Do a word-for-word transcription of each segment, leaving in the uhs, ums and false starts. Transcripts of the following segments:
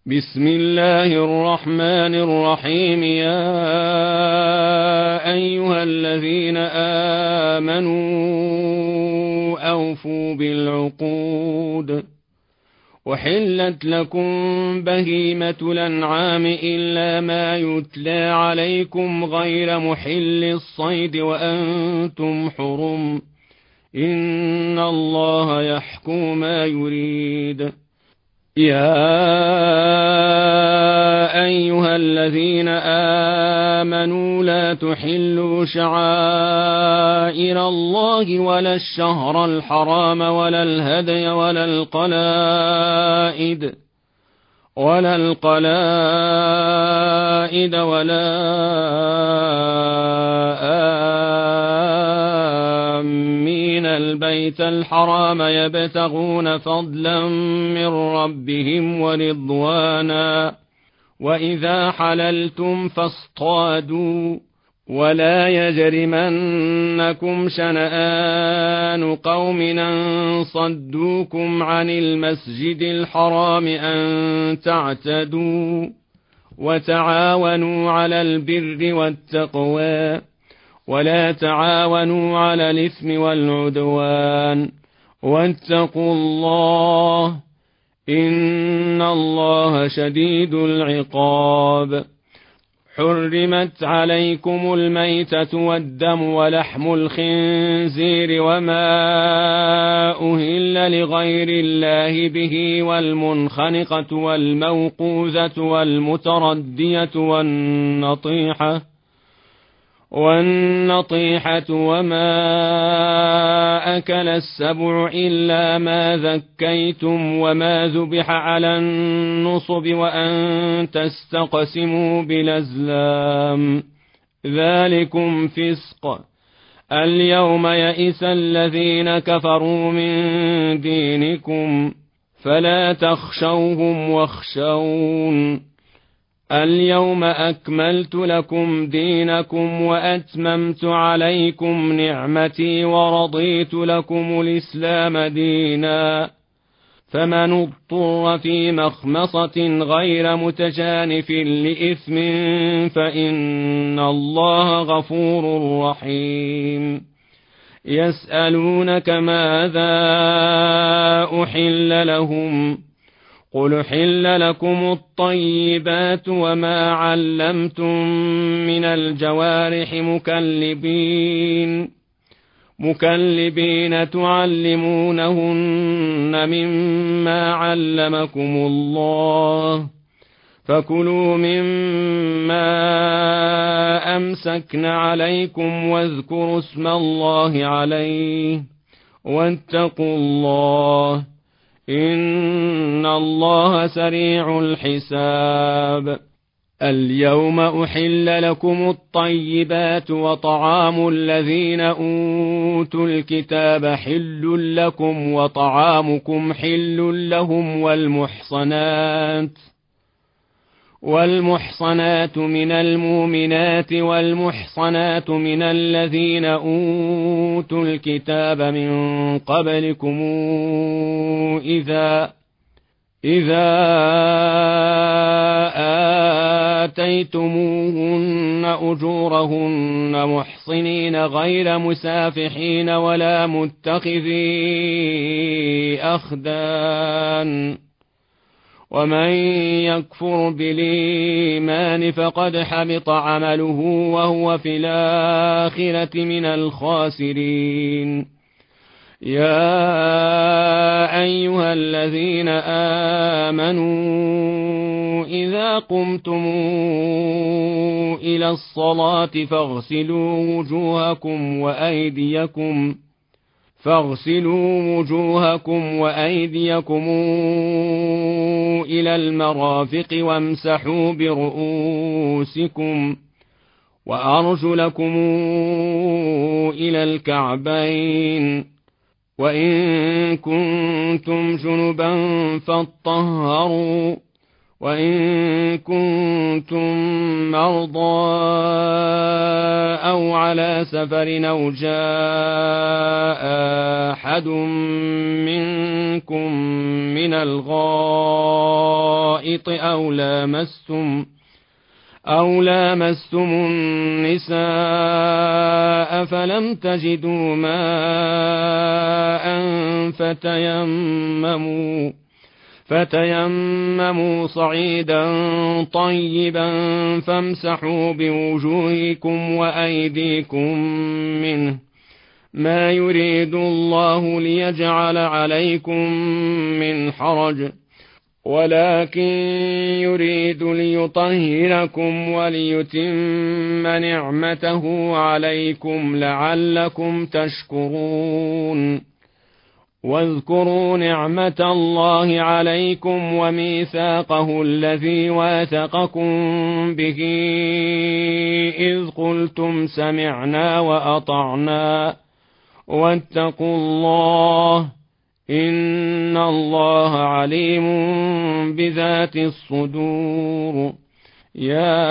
بسم الله الرحمن الرحيم. يا أيها الذين آمنوا أوفوا بالعقود. وحلت لكم بهيمة الأنعام إلا ما يتلى عليكم غير محل الصيد وأنتم حرم، إن الله يحكم ما يريد. يا أيها الذين آمنوا لا تحلوا شعائر الله ولا الشهر الحرام ولا الهدي ولا القلائد ولا القلائد ولا آمين البيت الحرام يبتغون فضلا من ربهم ورضوانا، وإذا حللتم فاصطادوا، ولا يجرمنكم شنآن قوم أن صدوكم عن المسجد الحرام أن تعتدوا، وتعاونوا على البر والتقوى، ولا تعاونوا على الإثم والعدوان، واتقوا الله إن الله شديد العقاب. حرمت عليكم الميتة والدم ولحم الخنزير وما أهل لغير الله به، والمنخنقة والموقوذة والمتردية والنطيحة والنطيحة وما أكل السبع إلا ما ذكيتم وما ذبح على النصب وأن تستقسموا بالأزلام، ذلكم فسق. اليوم يئس الذين كفروا من دينكم فلا تخشوهم واخشون. اليوم أكملت لكم دينكم وأتممت عليكم نعمتي ورضيت لكم الإسلام دينا، فمن اضطر في مخمصة غير متجانف لإثم فإن الله غفور رحيم. يسألونك ماذا أحل لهم، قل حل لكم الطيبات وما علمتم من الجوارح مكلبين مكلبين تعلمونهن مما علمكم الله، فكلوا مما أمسكن عليكم واذكروا اسم الله عليه، واتقوا الله إن الله سريع الحساب. اليوم أحل لكم الطيبات وطعام الذين أوتوا الكتاب حل لكم وطعامكم حل لهم، والمحصنات والمحصنات من المؤمنات والمحصنات من الذين أوتوا الكتاب من قبلكم إذا إذا آتيتموهن أجورهن محصنين غير مسافحين ولا متخذي أخدان، ومن يكفر بالإيمان فقد حبط عمله وهو في الآخرة من الخاسرين. يا أيها الذين آمنوا إذا قمتم إلى الصلاة فاغسلوا وجوهكم وأيديكم فاغسلوا وجوهكم وأيديكم إلى المرافق وامسحوا برؤوسكم وأرجلكم إلى الكعبين، وإن كنتم جنبا فاطهروا، وإن كنتم مرضى أو على سفر أو جاء أحد منكم من الغائط الغائط أو لامستم أو لامستم النساء فلم تجدوا ماء فتيمموا فتيمموا صعيدا طيبا فامسحوا بوجوهكم وأيديكم منه ما يريد الله ليجعل عليكم من حرج ولكن يريد ليطهركم وليتم نعمته عليكم لعلكم تشكرون واذكروا نعمة الله عليكم وميثاقه الذي واثقكم به إذ قلتم سمعنا وأطعنا واتقوا الله إن الله عليم بذات الصدور يا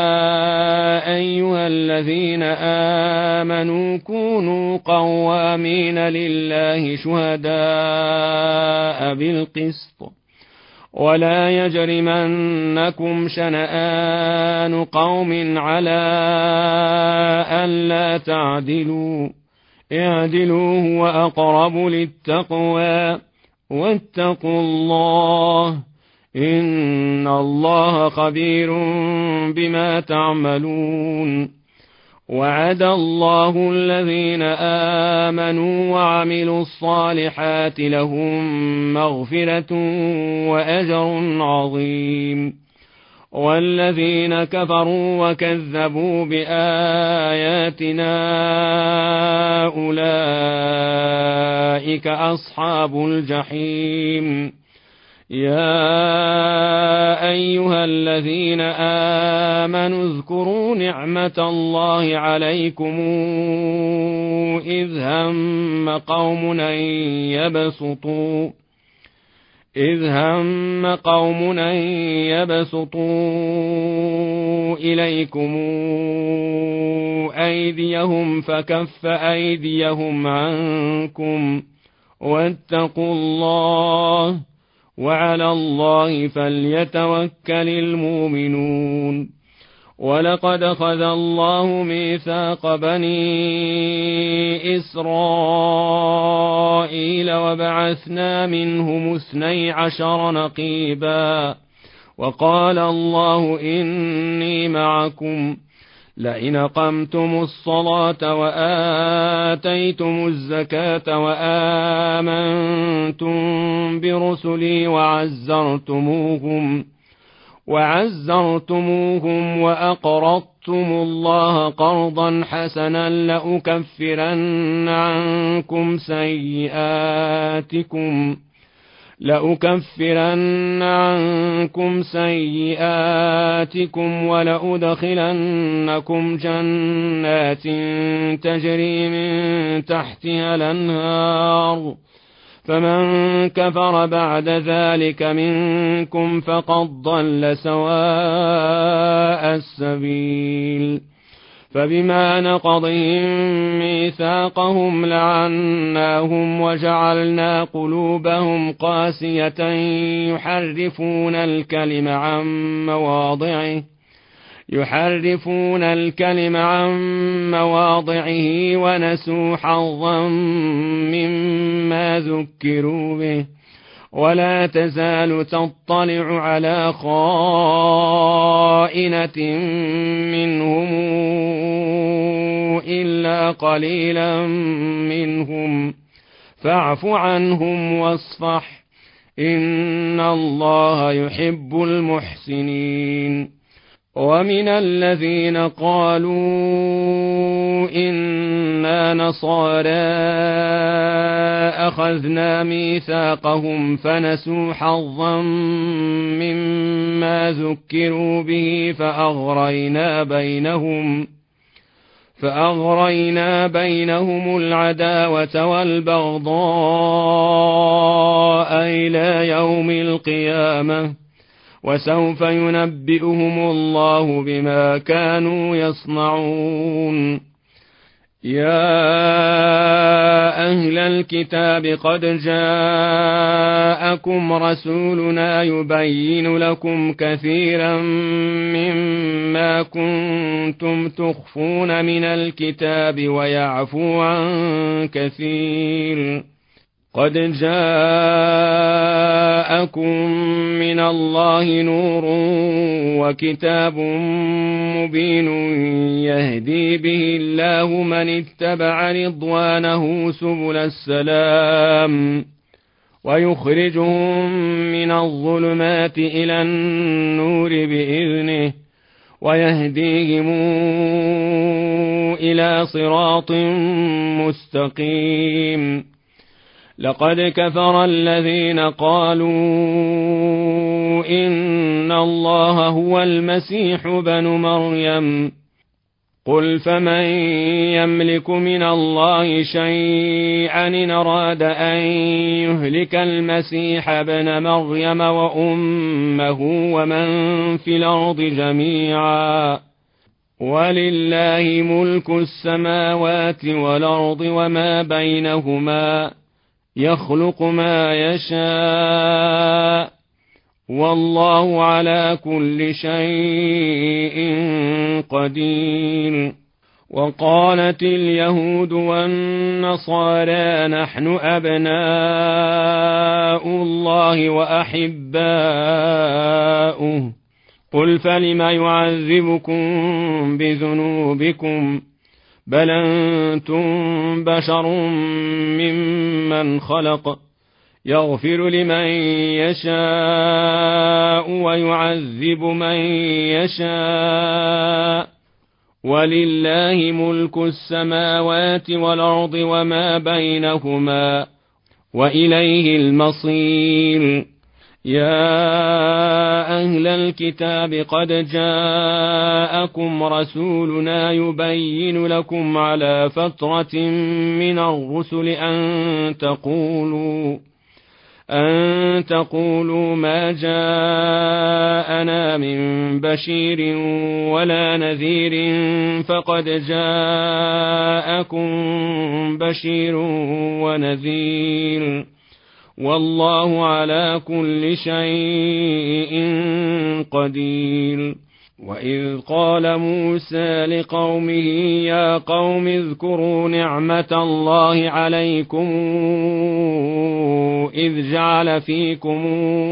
أيها الذين آمنوا كونوا قوامين لله شهداء بالقسط ولا يجرمنكم شنآن قوم على ألا تعدلوا اعدلوا هو أقرب للتقوى واتقوا الله إن الله خبير بما تعملون وعد الله الذين آمنوا وعملوا الصالحات لهم مغفرة وأجر عظيم والذين كفروا وكذبوا بآياتنا أولئك أصحاب الجحيم يا أيها الذين آمنوا اذكروا نعمة الله عليكم إذ هم قوم أن يبسطوا إذ هم قوم أن يبسطوا إليكم أيديهم فكف أيديهم عنكم واتقوا الله وعلى الله فليتوكل المؤمنون ولقد أخذ الله ميثاق بني إسرائيل وبعثنا منهم اثني عشر نقيبا وقال الله إني معكم لئن أقمتم الصلاة وآتيتم الزكاة وآمنتم برسلي وعزرتموهم وعزرتموهم وأقرضتم الله قرضا حسنا لأكفرن عنكم سيئاتكم لأكفرن عنكم سيئاتكم ولأدخلنكم جنات تجري من تحتها الأنهار فمن كفر بعد ذلك منكم فقد ضل سواء السبيل فبما نقضهم ميثاقهم لعناهم وجعلنا قلوبهم قاسية يحرفون الكلم عن مواضعه يحرفون الكلم عن مواضعه ونسوا حظا مما ذكروا به ولا تزال تطلع على خائنة منهم إلا قليلا منهم فاعف عنهم واصفح إن الله يحب المحسنين ومن الذين قالوا إنا نصارى أخذنا ميثاقهم فنسوا حظا مما ذكروا به فأغرينا بينهم فأغرينا بينهم العداوة والبغضاء إلى يوم القيامة وسوف ينبئهم الله بما كانوا يصنعون يا أهل الكتاب قد جاءكم رسولنا يبين لكم كثيرا مما كنتم تخفون من الكتاب ويعفو عن كثير قد جاءكم من الله نور وكتاب مبين يهدي به الله من اتبع رضوانه سبل السلام ويخرجهم من الظلمات إلى النور بإذنه ويهديهم إلى صراط مستقيم. لقد كفر الذين قالوا إن الله هو المسيح ابن مريم قل فمن يملك من الله شيئا إن أراد أن يهلك المسيح ابن مريم وأمه ومن في الأرض جميعا ولله ملك السماوات والأرض وما بينهما يخلق ما يشاء والله على كل شيء قدير. وقالت اليهود والنصارى نحن أبناء الله وأحباؤه قل فلم يعذبكم بذنوبكم بل أنتم بشر ممن خلق يغفر لمن يشاء ويعذب من يشاء ولله ملك السماوات والأرض وما بينهما وإليه المصير. يا أهل الكتاب قد جاءكم رسولنا يبين لكم على فترة من الرسل أن تقولوا أن تقولوا ما جاءنا من بشير ولا نذير فقد جاءكم بشير ونذير والله على كل شيء قدير. وإذ قال موسى لقومه يا قوم اذكروا نعمة الله عليكم إذ جعل فيكم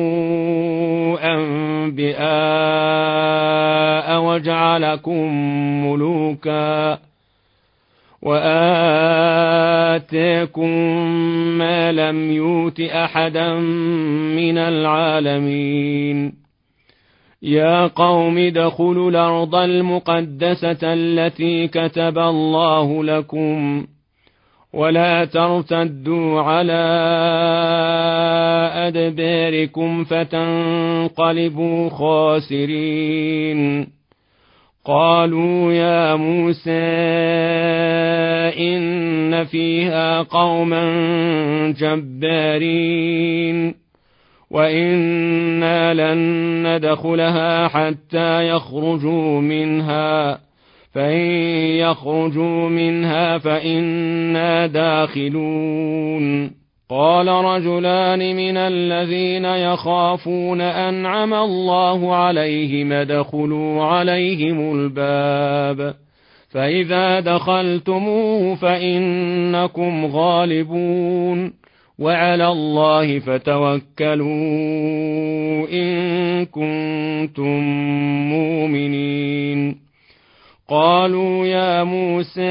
أنبياء وجعلكم ملوكا وآتاكم ما لم يؤت أحدا من العالمين. يا قوم ادخلوا الأرض المقدسة التي كتب الله لكم ولا ترتدوا على أدباركم فتنقلبوا خاسرين. قالوا يا موسى إن فيها قوما جبارين وإنا لن ندخلها حتى يخرجوا منها فإن يخرجوا منها فإنا داخلون. قال رجلان من الذين يخافون أنعم الله عليهم ادخلوا عليهم الباب فإذا دخلتموه فإنكم غالبون وعلى الله فتوكلوا إن كنتم مؤمنين. قالوا يا موسى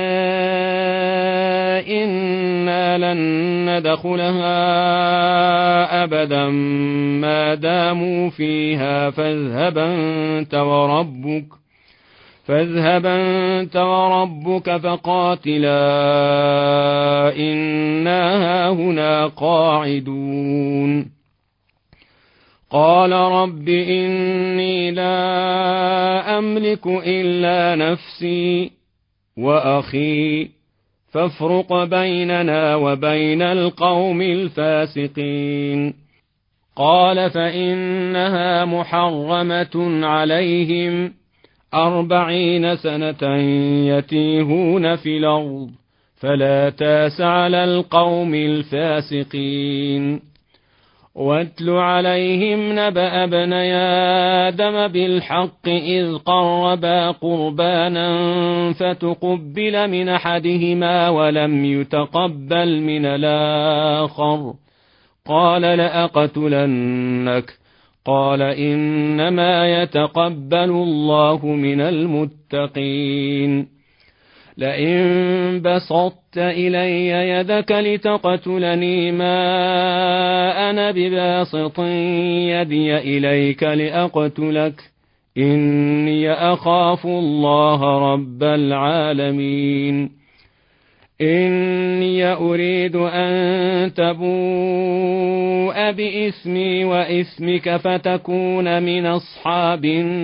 إنا لن ندخلها أبدا ما داموا فيها فاذهب أنت وربك فاذهب أنت وربك فقاتلا إنا هاهنا قاعدون. قال رب إني لا أملك إلا نفسي وأخي فافرق بيننا وبين القوم الفاسقين. قال فإنها محرمة عليهم أربعين سنة يتيهون في الأرض فلا تاس على القوم الفاسقين. واتل عليهم نبأ ابني آدم بالحق إذ قربا قربانا فتقبل من أحدهما ولم يتقبل من الآخر قال لأقتلنك قال إنما يتقبل الله من المتقين. لئن بسطت إلي يدك لتقتلني ما أنا بباسط يدي إليك لأقتلك إني أخاف الله رب العالمين. إني أريد أن تبوء بإثمي وإثمك فتكون من أصحاب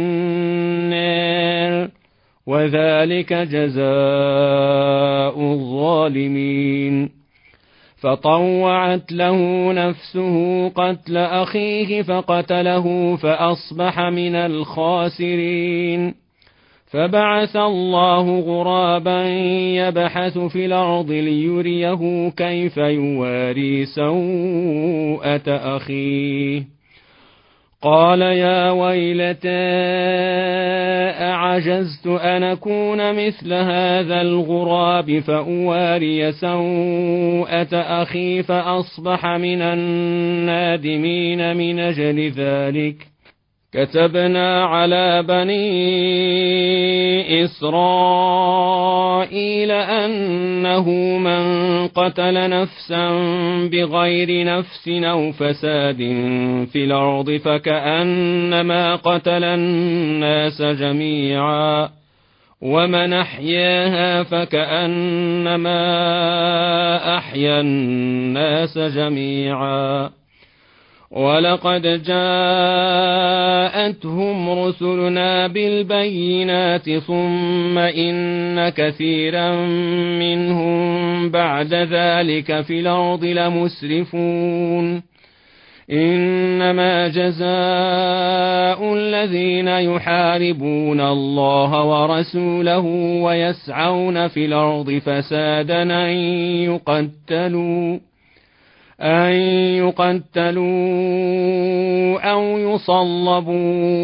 النار وذلك جزاء الظالمين. فطوعت له نفسه قتل أخيه فقتله فأصبح من الخاسرين. فبعث الله غرابا يبحث في الأرض ليريه كيف يواري سوءة أخيه قال يا ويلتى أعجزت أن أكون مثل هذا الغراب فأواري سوءة أخي فأصبح من النادمين. من أجل ذلك كتبنا على بني إسرائيل أنه من قتل نفسا بغير نفس أو فساد في الأرض فكأنما قتل الناس جميعا ومن أحياها فكأنما أحيا الناس جميعا. ولقد جاءتهم رسلنا بالبينات ثم إن كثيرا منهم بعد ذلك في الأرض لمسرفون. إنما جزاء الذين يحاربون الله ورسوله ويسعون في الأرض فسادا أن يقتلوا أن يقتلوا أو يصلبوا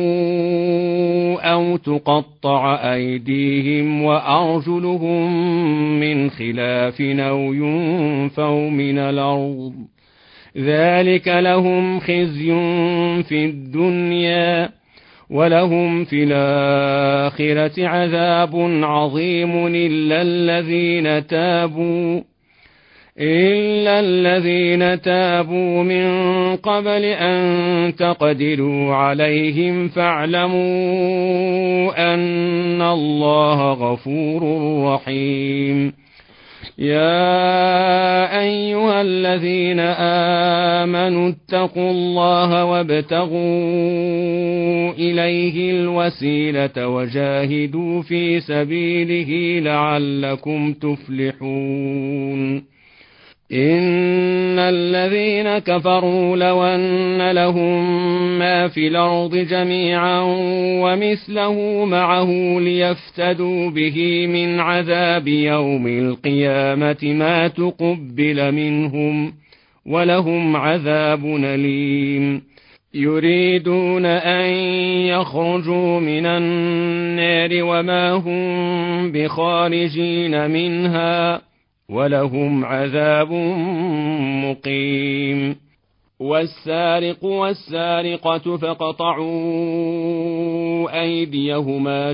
أو تقطع أيديهم وأرجلهم من خلاف أو ينفوا من الأرض ذلك لهم خزي في الدنيا ولهم في الآخرة عذاب عظيم إلا الذين تابوا إلا الذين تابوا من قبل أن تقدروا عليهم فاعلموا أن الله غفور رحيم. يا أيها الذين آمنوا اتقوا الله وابتغوا إليه الوسيلة وجاهدوا في سبيله لعلكم تفلحون. إن الذين كفروا لو أن لهم ما في الأرض جميعا ومثله معه ليفتدوا به من عذاب يوم القيامة ما تقبل منهم ولهم عذاب أليم. يريدون أن يخرجوا من النار وما هم بخارجين منها ولهم عذاب مقيم. والسارق والسارقة فاقطعوا أيديهما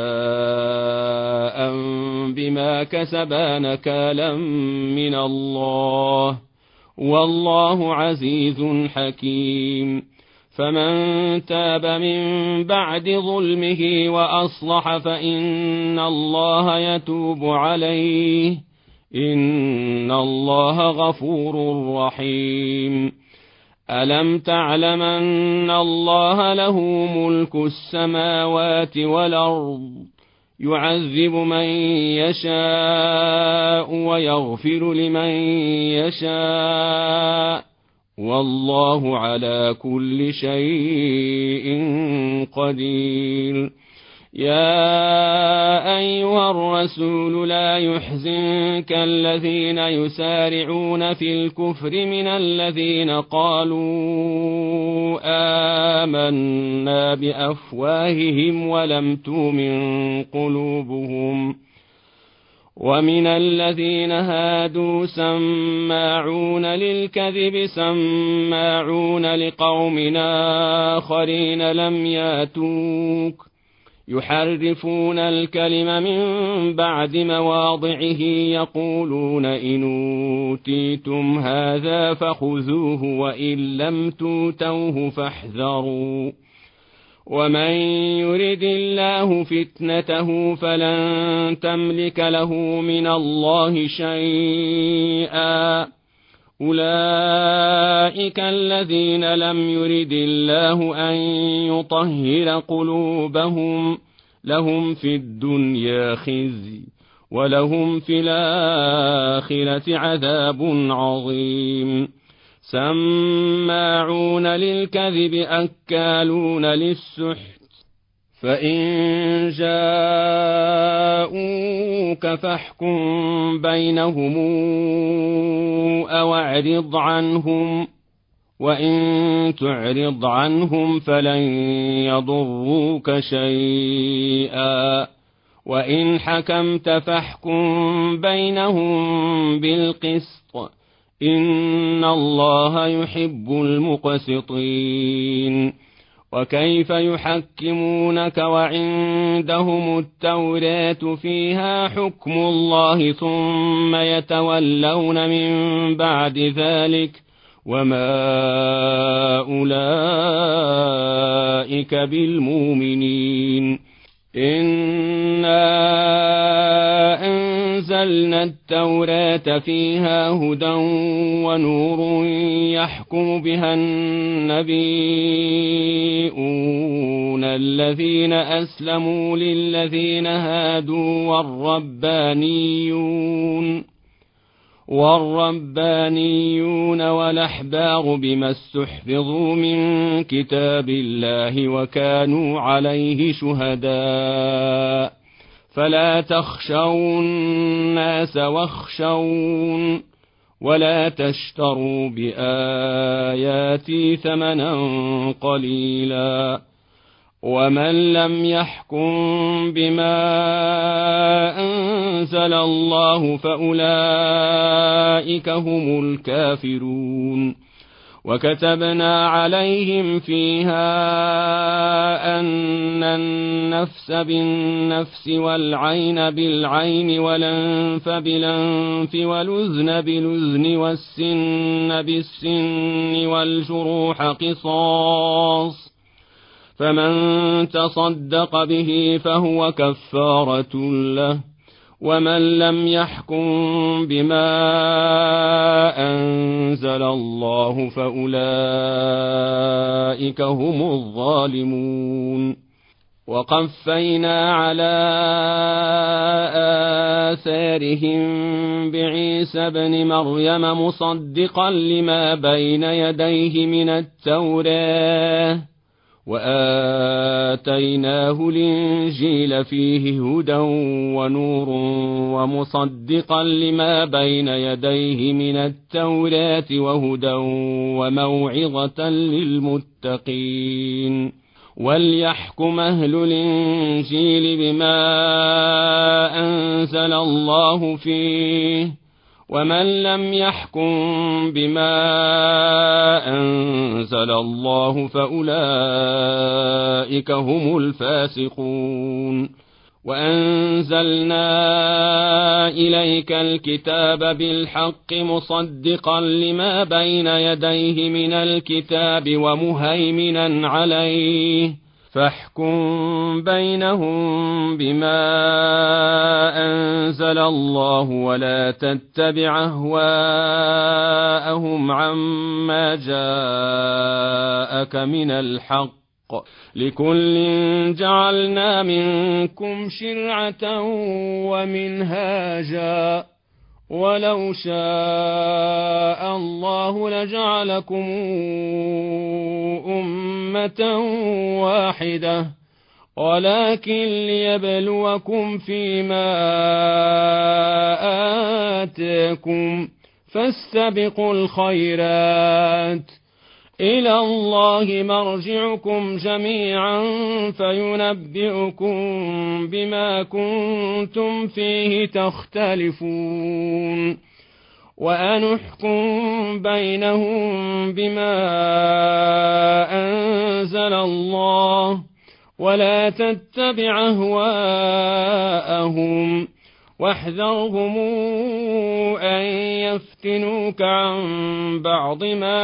جزاء بما كسبا نكالا من الله والله عزيز حكيم. فمن تاب من بعد ظلمه وأصلح فإن الله يتوب عليه إن الله غفور رحيم. ألم تعلم أن الله له ملك السماوات والأرض يعذب من يشاء ويغفر لمن يشاء والله على كل شيء قدير. يا أيها الرسول لا يحزنك الذين يسارعون في الكفر من الذين قالوا آمنا بأفواههم ولم تؤمن قلوبهم ومن الذين هادوا سماعون للكذب سماعون لقوم آخرين لم ياتوك يحرفون الكلم من بعد مواضعه يقولون إن أوتيتم هذا فخذوه وإن لم توتوه فاحذروا ومن يرد الله فتنته فلن تملك له من الله شيئا أولئك الذين لم يرد الله أن يطهر قلوبهم لهم في الدنيا خزي ولهم في الآخرة عذاب عظيم سماعون للكذب أكالون للسحت فإن جاءوك فاحكم بينهم أو اعرض عنهم وإن تعرض عنهم فلن يضروك شيئا وإن حكمت فاحكم بينهم بالقسط إن الله يحب المقسطين وكيف يحكمونك وعندهم التوراة فيها حكم الله ثم يتولون من بعد ذلك وما أولئك بالمؤمنين إنا أنزلنا التوراة فيها هدى ونور يحكم بها النبيون الذين أسلموا للذين هادوا والربانيون والربانيون والأحبار بما استحفظوا من كتاب الله وكانوا عليه شهداء فلا تخشوا الناس واخشون ولا تشتروا بآياتي ثمنا قليلا ومن لم يحكم بما أنزل الله فأولئك هم الكافرون وكتبنا عليهم فيها أن النفس بالنفس والعين بالعين والأنف بالأنف والأذن بالأذن والسن بالسن والجروح قصاص فمن تصدق به فهو كفارة له ومن لم يحكم بما أنزل الله فأولئك هم الظالمون وقفينا على آثارهم بعيسى ابن مريم مصدقا لما بين يديه من التوراة وآتيناه الإنجيل فيه هدى ونور ومصدقا لما بين يديه من التوراة وهدى وموعظة للمتقين وليحكم أهل الإنجيل بما أنزل الله فيه ومن لم يحكم بما أنزل الله فأولئك هم الفاسقون وأنزلنا إليك الكتاب بالحق مصدقا لما بين يديه من الكتاب ومهيمنا عليه فاحكم بينهم بما أنزل الله ولا تتبع أهواءهم عما جاءك من الحق لكل جعلنا منكم شرعة ومنهاجا ولو شاء الله لجعلكم أمة واحدة ولكن ليبلوكم فيما آتاكم، فاستبقوا الخيرات، إلى الله مرجعكم جميعا فينبئكم بما كنتم فيه تختلفون، وأنحكم بينهم بما أنزل الله، ولا تتبع أهواءهم، واحذرهم أن يفتنوك عن بعض ما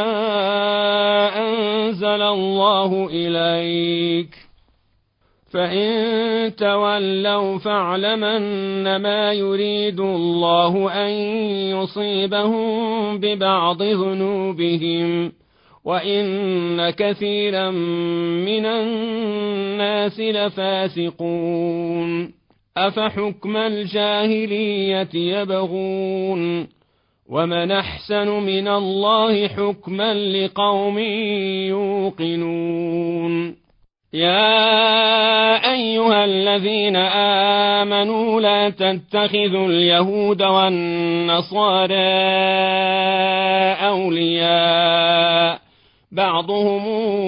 أنزل الله إليك، فإن تولوا فاعلم أنما يريد الله أن يصيبهم ببعض ذنوبهم، وإن كثيرا من الناس لفاسقون. أفحكم الجاهلية يبغون، ومن أحسن من الله حكما لقوم يوقنون. يا أيها الذين آمنوا لا تتخذوا اليهود والنصارى أولياء، بعضهم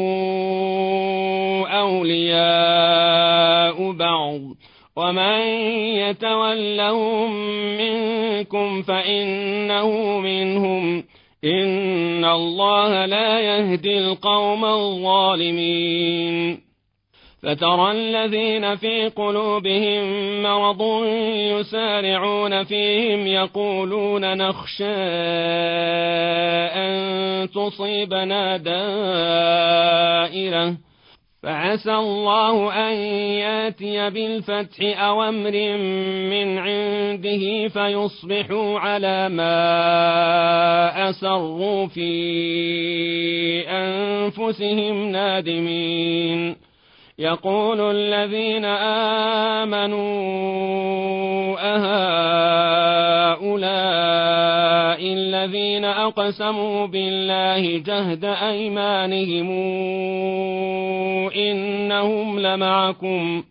أولياء بعض، ومن يتولهم منكم فإنه منهم، إن الله لا يهدي القوم الظالمين. فترى الذين في قلوبهم مرض يسارعون فيهم يقولون نخشى أن تصيبنا دائرة، فعسى الله أن ياتي بالفتح أو أمر من عنده فيصبحوا على ما أسروا في أنفسهم نادمين. يقول الذين آمنوا أهؤلاء الذين أقسموا بالله جهد أيمانهم إنهم لمعكم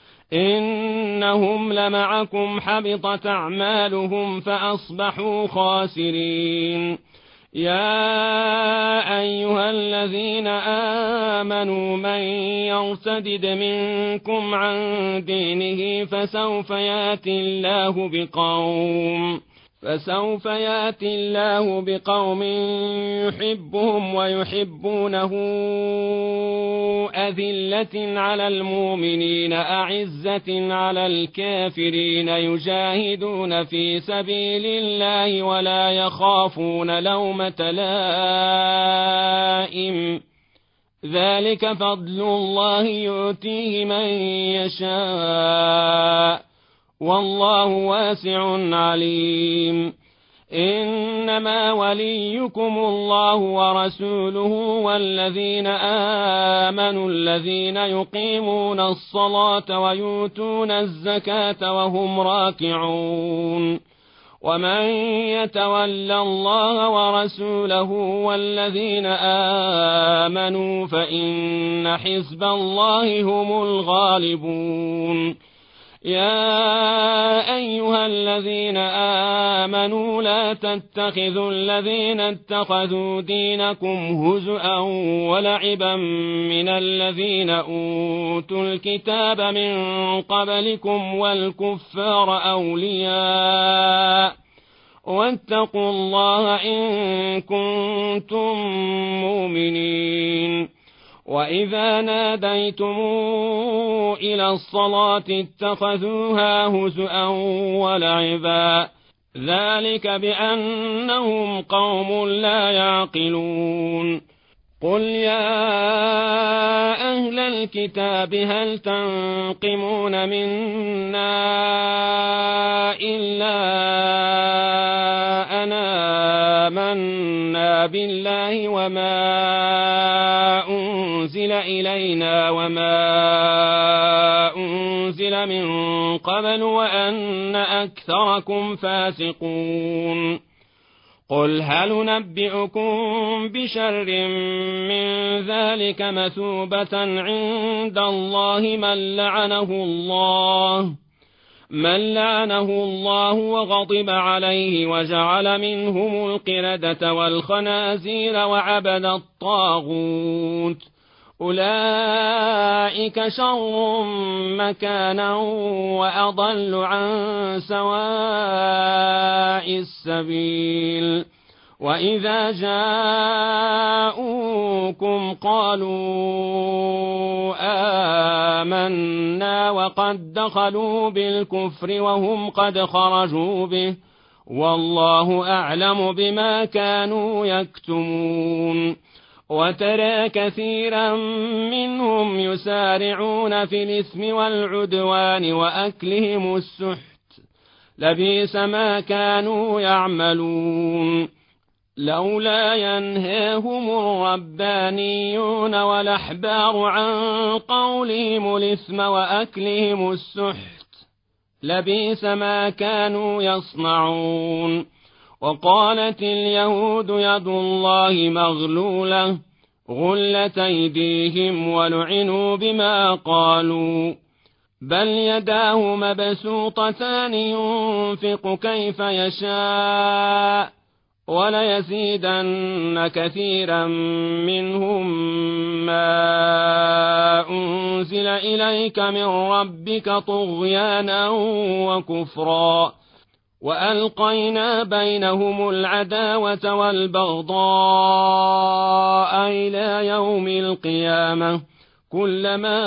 إنهم لمعكم حبطت أعمالهم فأصبحوا خاسرين. يا أيها الذين آمنوا من يرتد منكم عن دينه فسوف يأتي الله بقوم فسوف يأتي الله بقوم يحبهم ويحبونه أذلة على المؤمنين أعزة على الكافرين يجاهدون في سبيل الله ولا يخافون لومة لائم، ذلك فضل الله يؤتيه من يشاء والله واسع عليم. إنما وليكم الله ورسوله والذين آمنوا الذين يقيمون الصلاة ويؤتون الزكاة وهم راكعون. ومن يتول الله ورسوله والذين آمنوا فإن حزب الله هم الغالبون. يا أيها الذين آمنوا لا تتخذوا الذين اتخذوا دينكم هزءا ولعبا من الذين أوتوا الكتاب من قبلكم والكفار أولياء، واتقوا الله إن كنتم مؤمنين. وإذا ناديتم إلى الصلاة اتخذوها هزءا ولعبا، ذلك بأنهم قوم لا يعقلون. قل يا أهل الكتاب هل تنقمون منا إلا أنا آمنا بالله وما أنزل إلينا وما أنزل من قبل وأن أكثركم فاسقون. قل هل ننبئكم بشر من ذلك مثوبة عند الله من لعنه الله من لعنه الله وغضب عليه وجعل منهم القردة والخنازير وعبد الطاغوت أولئك شر مكانا وأضل عن سواء السبيل وإذا جاءوكم قالوا آمنا وقد دخلوا بالكفر وهم قد خرجوا به والله أعلم بما كانوا يكتمون وترى كثيرا منهم يسارعون في الإثم والعدوان وأكلهم السحت لبئس ما كانوا يعملون لولا ينهاهم الربانيون والأحبار عن قولهم الإثم وأكلهم السحت لبئس ما كانوا يصنعون وقالت اليهود يد الله مغلولة غلت أيديهم ولعنوا بما قالوا بل يداه مبسوطتان ينفق كيف يشاء وليزيدن كثيرا منهم ما أنزل إليك من ربك طغيانا وكفرا وألقينا بينهم العداوة والبغضاء إلى يوم القيامة كلما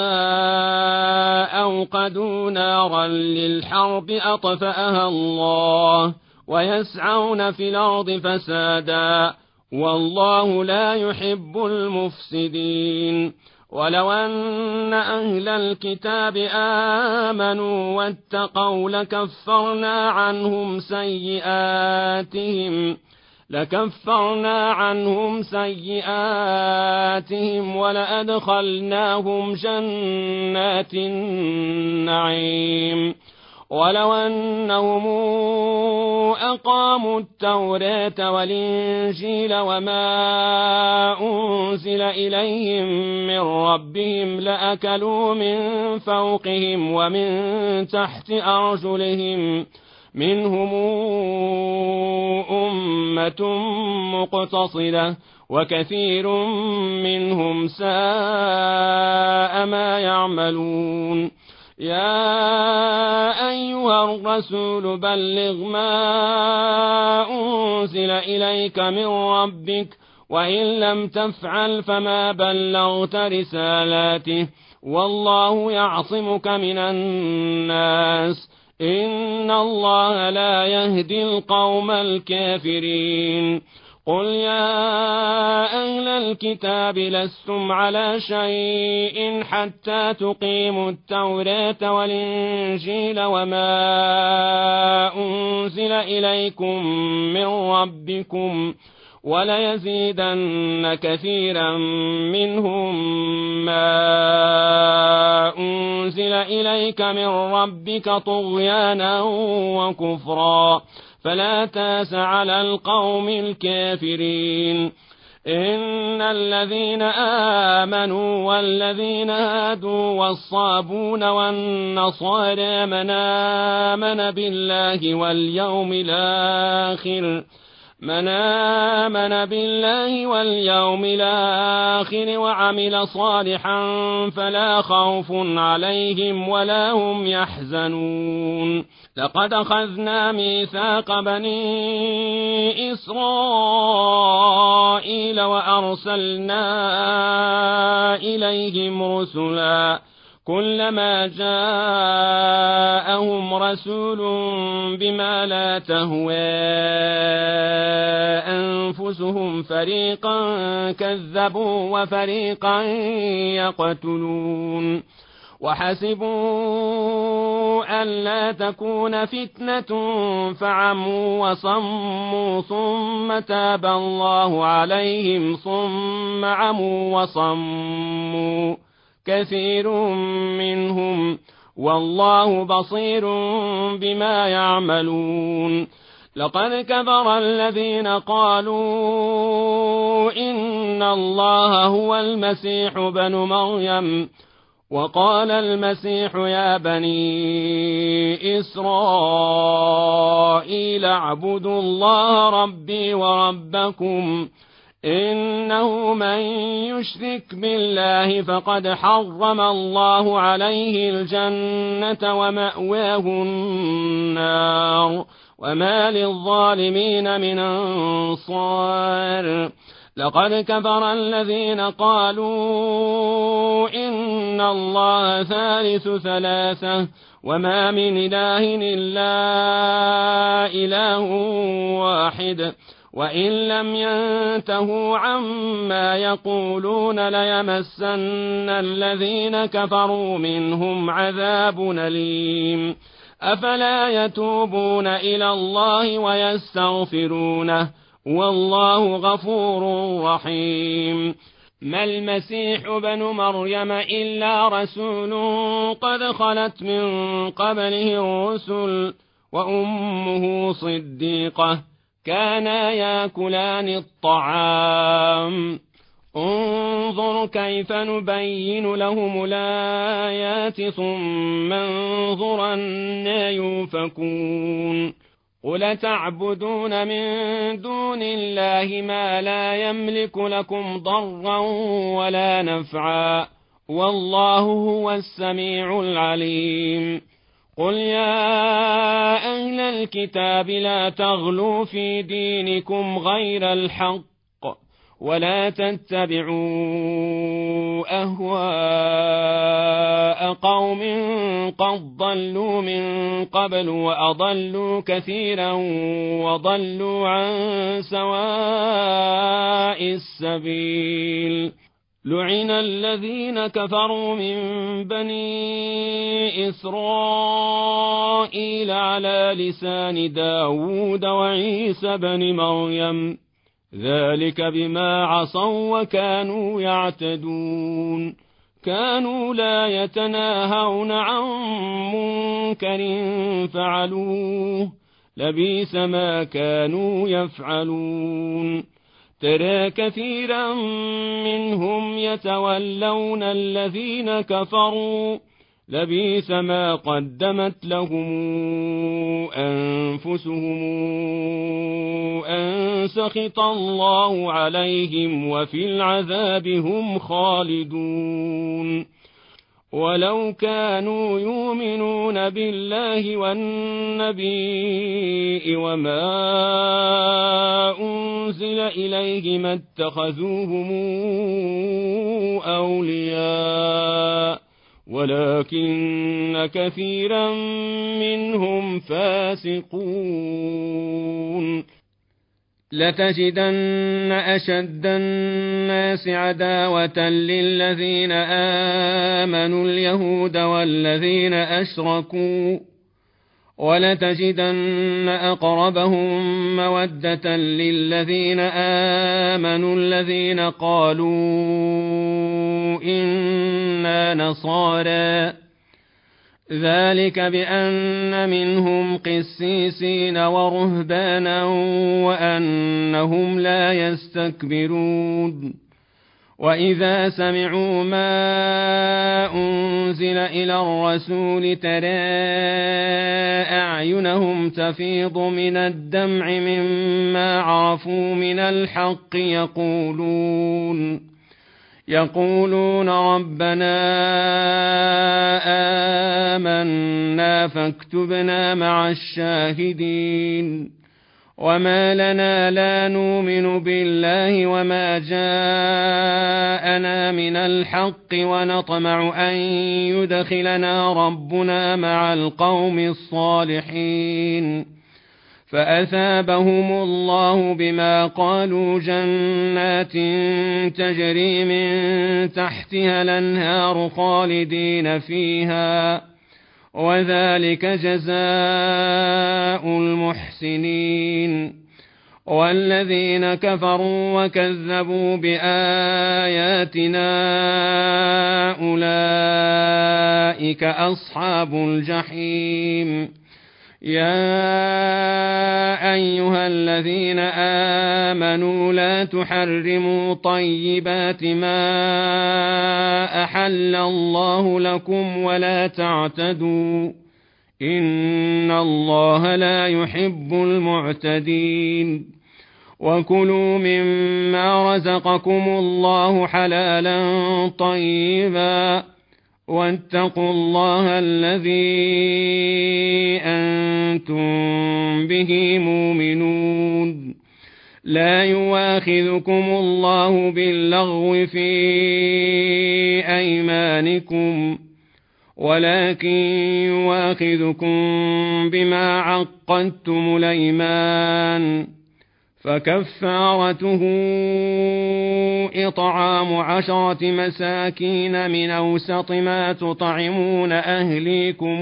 أوقدوا نارا للحرب أطفأها الله ويسعون في الأرض فسادا والله لا يحب المفسدين ولو أن أهل الكتاب آمنوا واتقوا لكفرنا عنهم سيئاتهم لكفرنا عنهم سيئاتهم ولأدخلناهم جنات النعيم ولو أنهم أقاموا التوراة والإنجيل وما أنزل إليهم من ربهم لأكلوا من فوقهم ومن تحت أرجلهم منهم أمة مقتصدة وكثير منهم ساء ما يعملون يا أيها الرسول بلغ ما أنزل إليك من ربك وإن لم تفعل فما بلغت رسالاته والله يعصمك من الناس إن الله لا يهدي القوم الكافرين قل يا أهل الكتاب لستم على شيء حتى تقيموا التوراة والإنجيل وما أنزل إليكم من ربكم وليزيدن كثيرا منهم ما أنزل إليك من ربك طغيانا وكفرا فلا تاس على القوم الكافرين إن الذين آمنوا والذين هادوا والصابون والنصارى من آمن بالله واليوم الآخر من آمن بالله واليوم الآخر وعمل صالحا فلا خوف عليهم ولا هم يحزنون لقد أخذنا ميثاق بني إسرائيل وأرسلنا إليهم رسلا كلما جاءهم رسول بما لا تهوى أنفسهم فريقا كذبوا وفريقا يقتلون وحسبوا ألا تكون فتنة فعموا وصموا ثم تاب الله عليهم ثم عموا وصموا كثير منهم والله بصير بما يعملون لقد كفر الذين قالوا إن الله هو المسيح ابن مريم وقال المسيح يا بني إسرائيل اعبدوا الله ربي وربكم إنه من يشرك بالله فقد حرم الله عليه الجنة ومأواه النار وما للظالمين من أنصار لقد كفر الذين قالوا إن الله ثالث ثلاثة وما من إله إلا إله واحد وإن لم ينتهوا عما يقولون ليمسن الذين كفروا منهم عذاب أليم أفلا يتوبون إلى الله ويستغفرونه والله غفور رحيم ما المسيح ابن مريم إلا رسول قد خلت من قبله الرسل وأمه صديقة كانا ياكلان الطعام انظر كيف نبين لهم الآيات ثم انظر أنى يؤفكون قل تعبدون من دون الله ما لا يملك لكم ضرا ولا نفعا والله هو السميع العليم قل يا أهل الكتاب لا تغلوا في دينكم غير الحق ولا تتبعوا أهواء قوم قد ضلوا من قبل وأضلوا كثيرا وضلوا عن سواء السبيل لعن الذين كفروا من بني إسرائيل على لسان داود وعيسى بن مريم ذلك بما عصوا وكانوا يعتدون كانوا لا يتناهون عن منكر فعلوه لبئس ما كانوا يفعلون ترى كثيرا منهم يتولون الذين كفروا لبئس ما قدمت لهم أنفسهم أن سخط الله عليهم وفي العذاب هم خالدون ولو كانوا يؤمنون بالله والنبي وما أنزل إليه ما اتخذوهم أولياء ولكن كثيرا منهم فاسقون لتجدن أشد الناس عداوة للذين آمنوا اليهود والذين أشركوا ولتجدن أقربهم مودة للذين آمنوا الذين قالوا إنا نصارى ذلك بأن منهم قسيسين ورهبانا وأنهم لا يستكبرون وإذا سمعوا ما أنزل إلى الرسول ترى أعينهم تفيض من الدمع مما عرفوا من الحق يقولون يقولون ربنا آمنا فاكتبنا مع الشاهدين وما لنا لا نؤمن بالله وما جاءنا من الحق ونطمع أن يدخلنا ربنا مع القوم الصالحين فأثابهم الله بما قالوا جنات تجري من تحتها الأنهار خالدين فيها وذلك جزاء المحسنين والذين كفروا وكذبوا بآياتنا أولئك أصحاب الجحيم يا أيها الذين آمنوا لا تحرموا طيبات ما أحل الله لكم ولا تعتدوا إن الله لا يحب المعتدين وكلوا مما رزقكم الله حلالا طيبا واتقوا الله الذي أنتم به مؤمنون لا يواخذكم الله باللغو في أيمانكم ولكن يواخذكم بما عقدتم الأيمان فكفارته إطعام عشرة مساكين من أوسط ما تطعمون أهليكم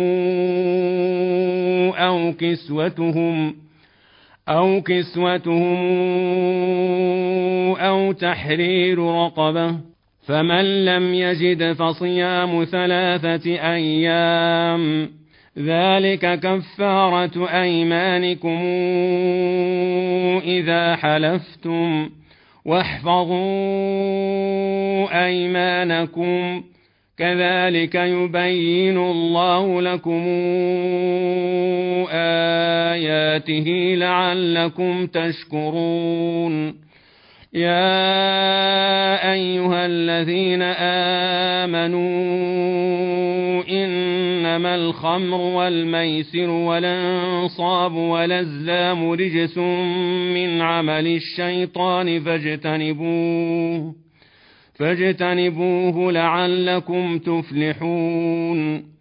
أو كسوتهم أو كسوتهم أو تحرير رقبة فمن لم يجد فصيام ثلاثة أيام ذلك كفارة أيمانكم إذا حلفتم واحفظوا أيمانكم كذلك يبين الله لكم آياته لعلكم تشكرون يا أيها الذين آمنوا إنما الخمر والميسر والأنصاب والأزلام رجس من عمل الشيطان فاجتنبوه فاجتنبوه لعلكم تفلحون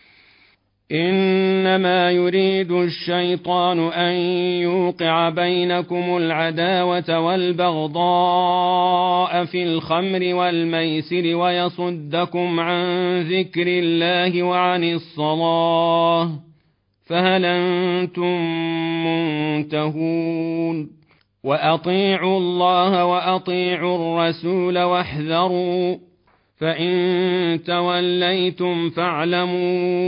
إنما يريد الشيطان أن يوقع بينكم العداوة والبغضاء في الخمر والميسر ويصدكم عن ذكر الله وعن الصلاة فهل أنتم منتهون وأطيعوا الله وأطيعوا الرسول واحذروا فإن توليتم فاعلموا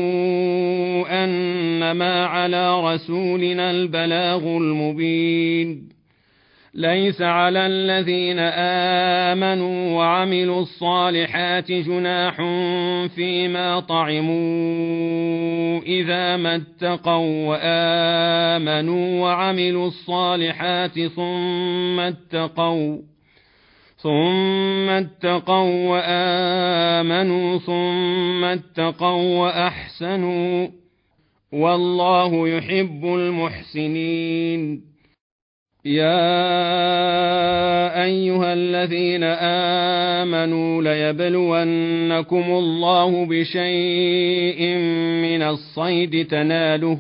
أنما على رسولنا البلاغ المبين ليس على الذين آمنوا وعملوا الصالحات جناح فيما طعموا إذا ما اتقوا وآمنوا وعملوا الصالحات ثم اتقوا ثم اتقوا وآمنوا ثم اتقوا وأحسنوا والله يحب المحسنين يا أيها الذين آمنوا ليبلونكم الله بشيء من الصيد تناله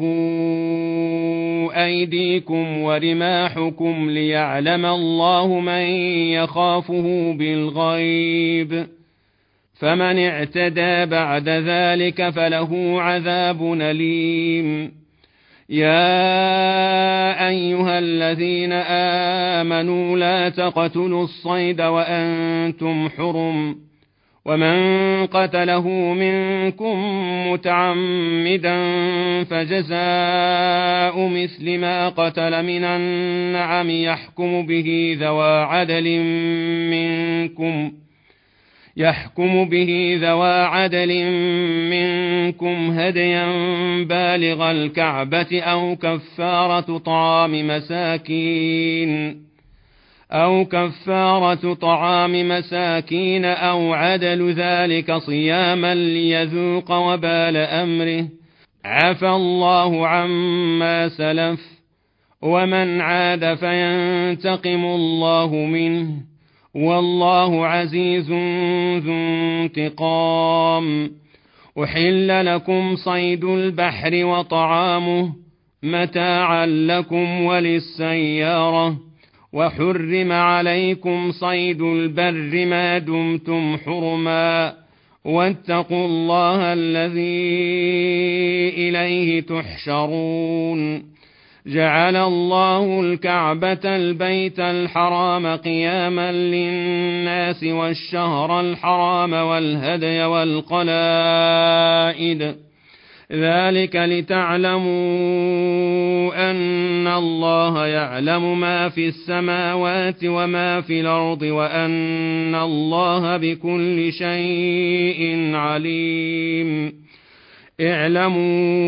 أيديكم ورماحكم ليعلم الله من يخافه بالغيب فمن اعتدى بعد ذلك فله عذاب أليم يا أيها الذين آمنوا لا تقتلوا الصيد وأنتم حرم ومن قتله منكم متعمدا فجزاء مثل ما قتل من النعم يحكم به ذوى عدل منكم يحكم به ذوى عدل منكم هديا بالغ الكعبة أو كفارة طعام مساكين أو كفارة طعام مساكين أو عدل ذلك صياما ليذوق وبال أمره عفى الله عما سلف ومن عاد فينتقم الله منه والله عزيز ذو انتقام أحل لكم صيد البحر وطعامه متاعا لكم وللسيارة وحرم عليكم صيد البر ما دمتم حرما واتقوا الله الذي إليه تحشرون جعل الله الكعبة البيت الحرام قياما للناس والشهر الحرام والهدي والقلائد ذلك لتعلموا أن الله يعلم ما في السماوات وما في الأرض وأن الله بكل شيء عليم. اعلموا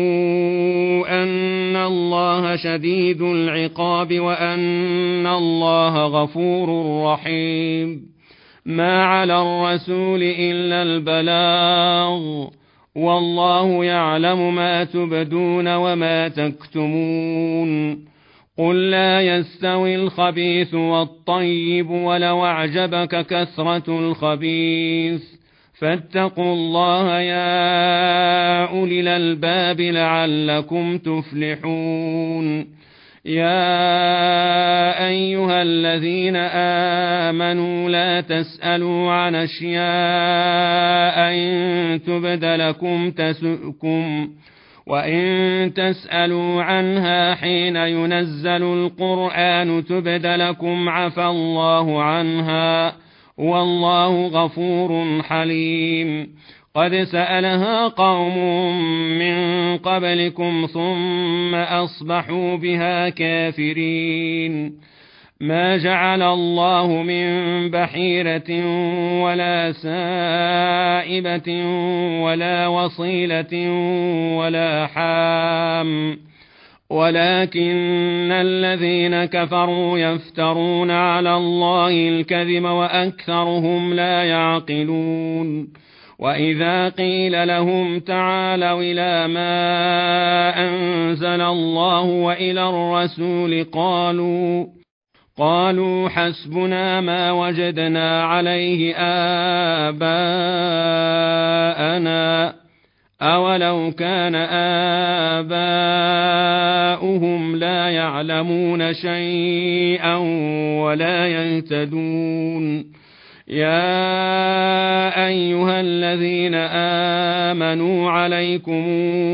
أن الله شديد العقاب وأن الله غفور رحيم. ما على الرسول إلا البلاغ والله يعلم ما تبدون وما تكتمون. قل لا يستوي الخبيث والطيب ولو أعجبك كثرة الخبيث فاتقوا الله يا أولي الألباب لعلكم تفلحون. يا أيها الذين آمنوا لا تسألوا عن أشياء إن تبد لكم تسؤكم وإن تسألوا عنها حين ينزل القرآن تبد لكم عفى الله عنها والله غفور حليم. قد سألها قوم من قبلكم ثم أصبحوا بها كافرين. ما جعل الله من بحيرة ولا سائبة ولا وصيلة ولا حام ولكن الذين كفروا يفترون على الله الكذب وأكثرهم لا يعقلون. وإذا قيل لهم تعالوا إلى ما أنزل الله وإلى الرسول قالوا قالوا حسبنا ما وجدنا عليه آباءنا أولو كان آباؤهم لا يعلمون شيئا ولا يهتدون. يا أيها الذين آمنوا عليكم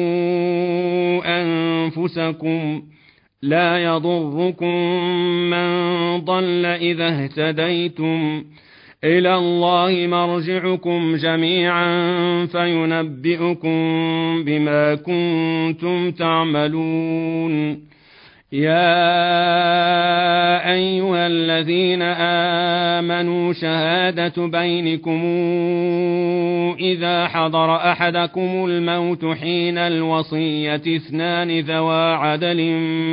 أنفسكم لا يضركم من ضل إذا اهتديتم إلى الله مرجعكم جميعا فينبئكم بما كنتم تعملون. يا أيها الذين آمنوا شهادة بينكم إذا حضر أحدكم الموت حين الوصية اثنان ذوى عدل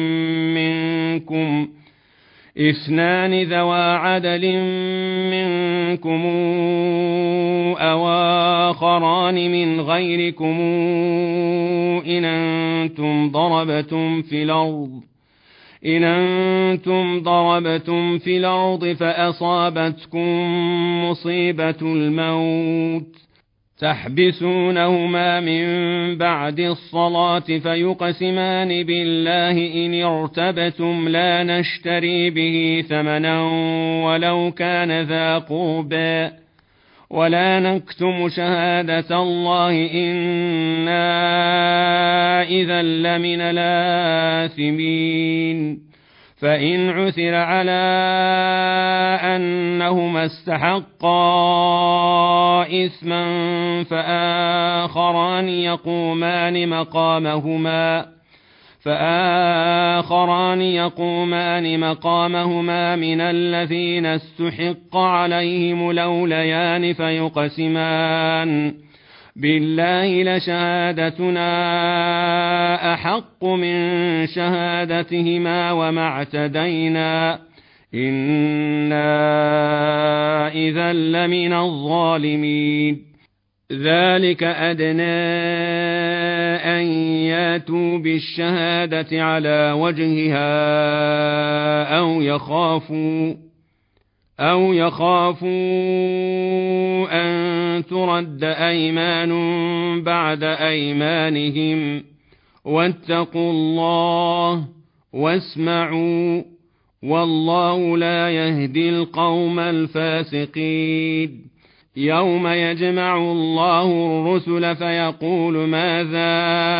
منكم اثنان ذوى عدل منكم أو آخران من غيركم إن أنتم ضربتم في الأرض إن أنتم ضربتم في الأرض فأصابتكم مصيبة الموت تحبسونهما من بعد الصلاة فيقسمان بالله إن ارتبتم لا نشتري به ثمنا ولو كان ذا قربى ولا نكتم شهادة الله إنا إذا لمن الآثمين. فإن عثر على أنهما استحقا إثما فآخران يقومان مقامهما فآخران يقومان مقامهما من الذين استحق عليهم الأوليان فيقسمان بالله لشهادتنا أحق من شهادتهما وما اعتدينا إنا إذا لمن الظالمين. ذلك أدنى أن ياتوا بالشهادة على وجهها أو يخافوا أو يخافوا أن ترد أيمان بعد أيمانهم واتقوا الله واسمعوا والله لا يهدي القوم الفاسقين. يوم يجمع الله الرسل فيقول ماذا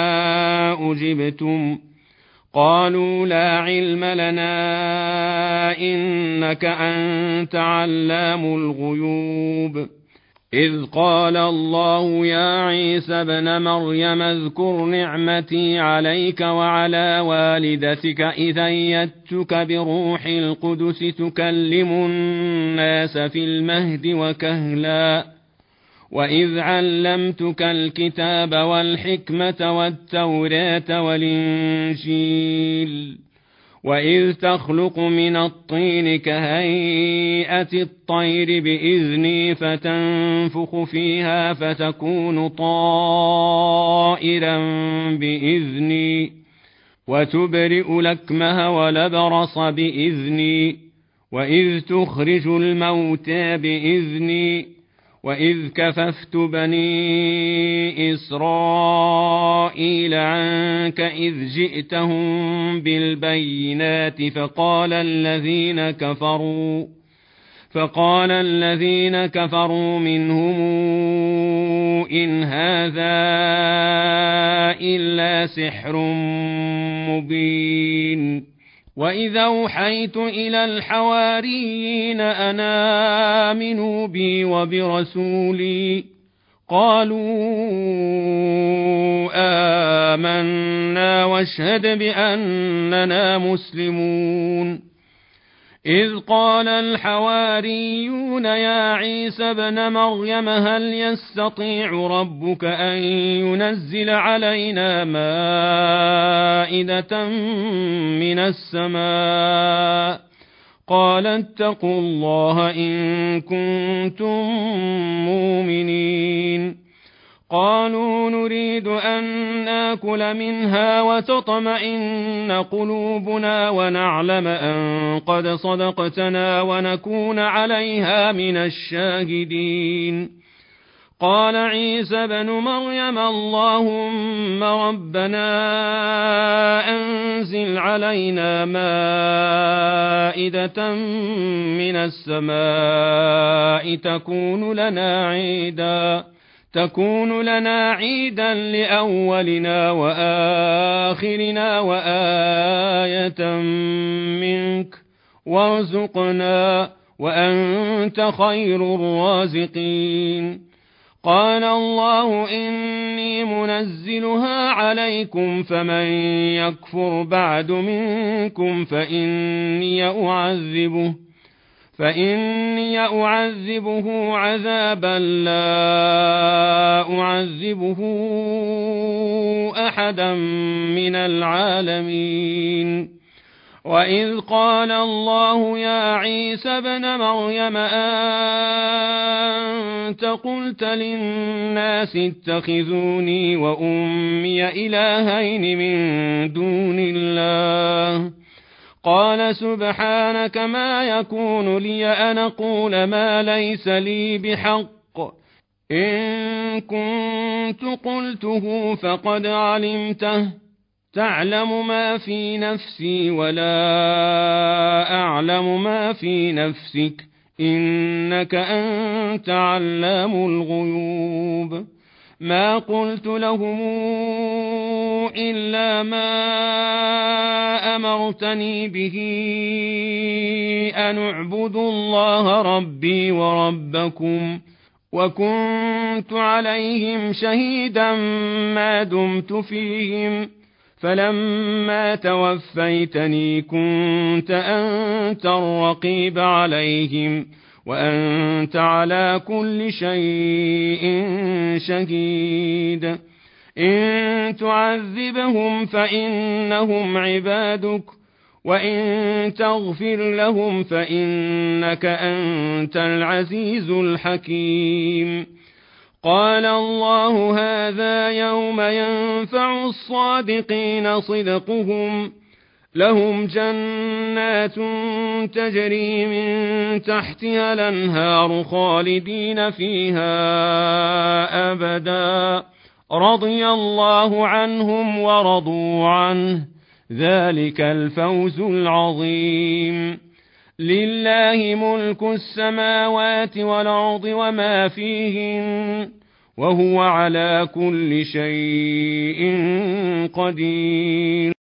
أجبتم قالوا لا علم لنا إنك أنت علام الغيوب. إذ قال الله يا عيسى ابن مريم اذكر نعمتي عليك وعلى والدتك إذ أيدتك بروح القدس تكلم الناس في المهد وكهلا وإذ علمتك الكتاب والحكمة والتوراة والإنجيل وإذ تخلق من الطين كهيئة الطير بإذني فتنفخ فيها فتكون طائرا بإذني وتبرئ الأكمه والأبرص بإذني وإذ تخرج الموتى بإذني وإذ كففت بني إسرائيل عنك إذ جئتهم بالبينات فقال الذين كفروا فقال الذين كفروا منهم إن هذا إلا سحر مبين وإذا أوحيت إلى الحواريين أن آمنوا بي وبرسولي قالوا آمنا واشهد بأننا مسلمون إذ قال الحواريون يا عيسى ابن مريم هل يستطيع ربك أن ينزل علينا مائدة من السماء قال اتقوا الله إن كنتم مؤمنين قالوا نريد أن ناكل منها وتطمئن قلوبنا ونعلم أن قد صدقتنا ونكون عليها من الشاهدين قال عيسى بن مريم اللهم ربنا أنزل علينا مائدة من السماء تكون لنا عيداً تكون لنا عيدا لأولنا وآخرنا وآية منك وارزقنا وأنت خير الرازقين قال الله إني منزلها عليكم فمن يكفر بعد منكم فإني أعذبه فإني أعذبه عذابا لا أعذبه أحدا من العالمين وإذ قال الله يا عيسى ابن مريم أنت قلت للناس اتخذوني وأمي إلهين من دون الله قال سبحانك ما يكون لي أن أقول ما ليس لي بحق إن كنت قلته فقد علمته تعلم ما في نفسي ولا أعلم ما في نفسك إنك أنت علام الغيوب ما قلت لهم إلا ما أمرتني به أن اعبدوا الله ربي وربكم وكنت عليهم شهيدا ما دمت فيهم فلما توفيتني كنت أنت الرقيب عليهم وأنت على كل شيء شهيد إن تعذبهم فإنهم عبادك وإن تغفر لهم فإنك أنت العزيز الحكيم قال الله هذا يوم ينفع الصادقين صدقهم لهم جنات تجري من تحتها الأنهار خالدين فيها أبدا رضي الله عنهم ورضوا عنه ذلك الفوز العظيم لله ملك السماوات والأرض وما فيهن وهو على كل شيء قدير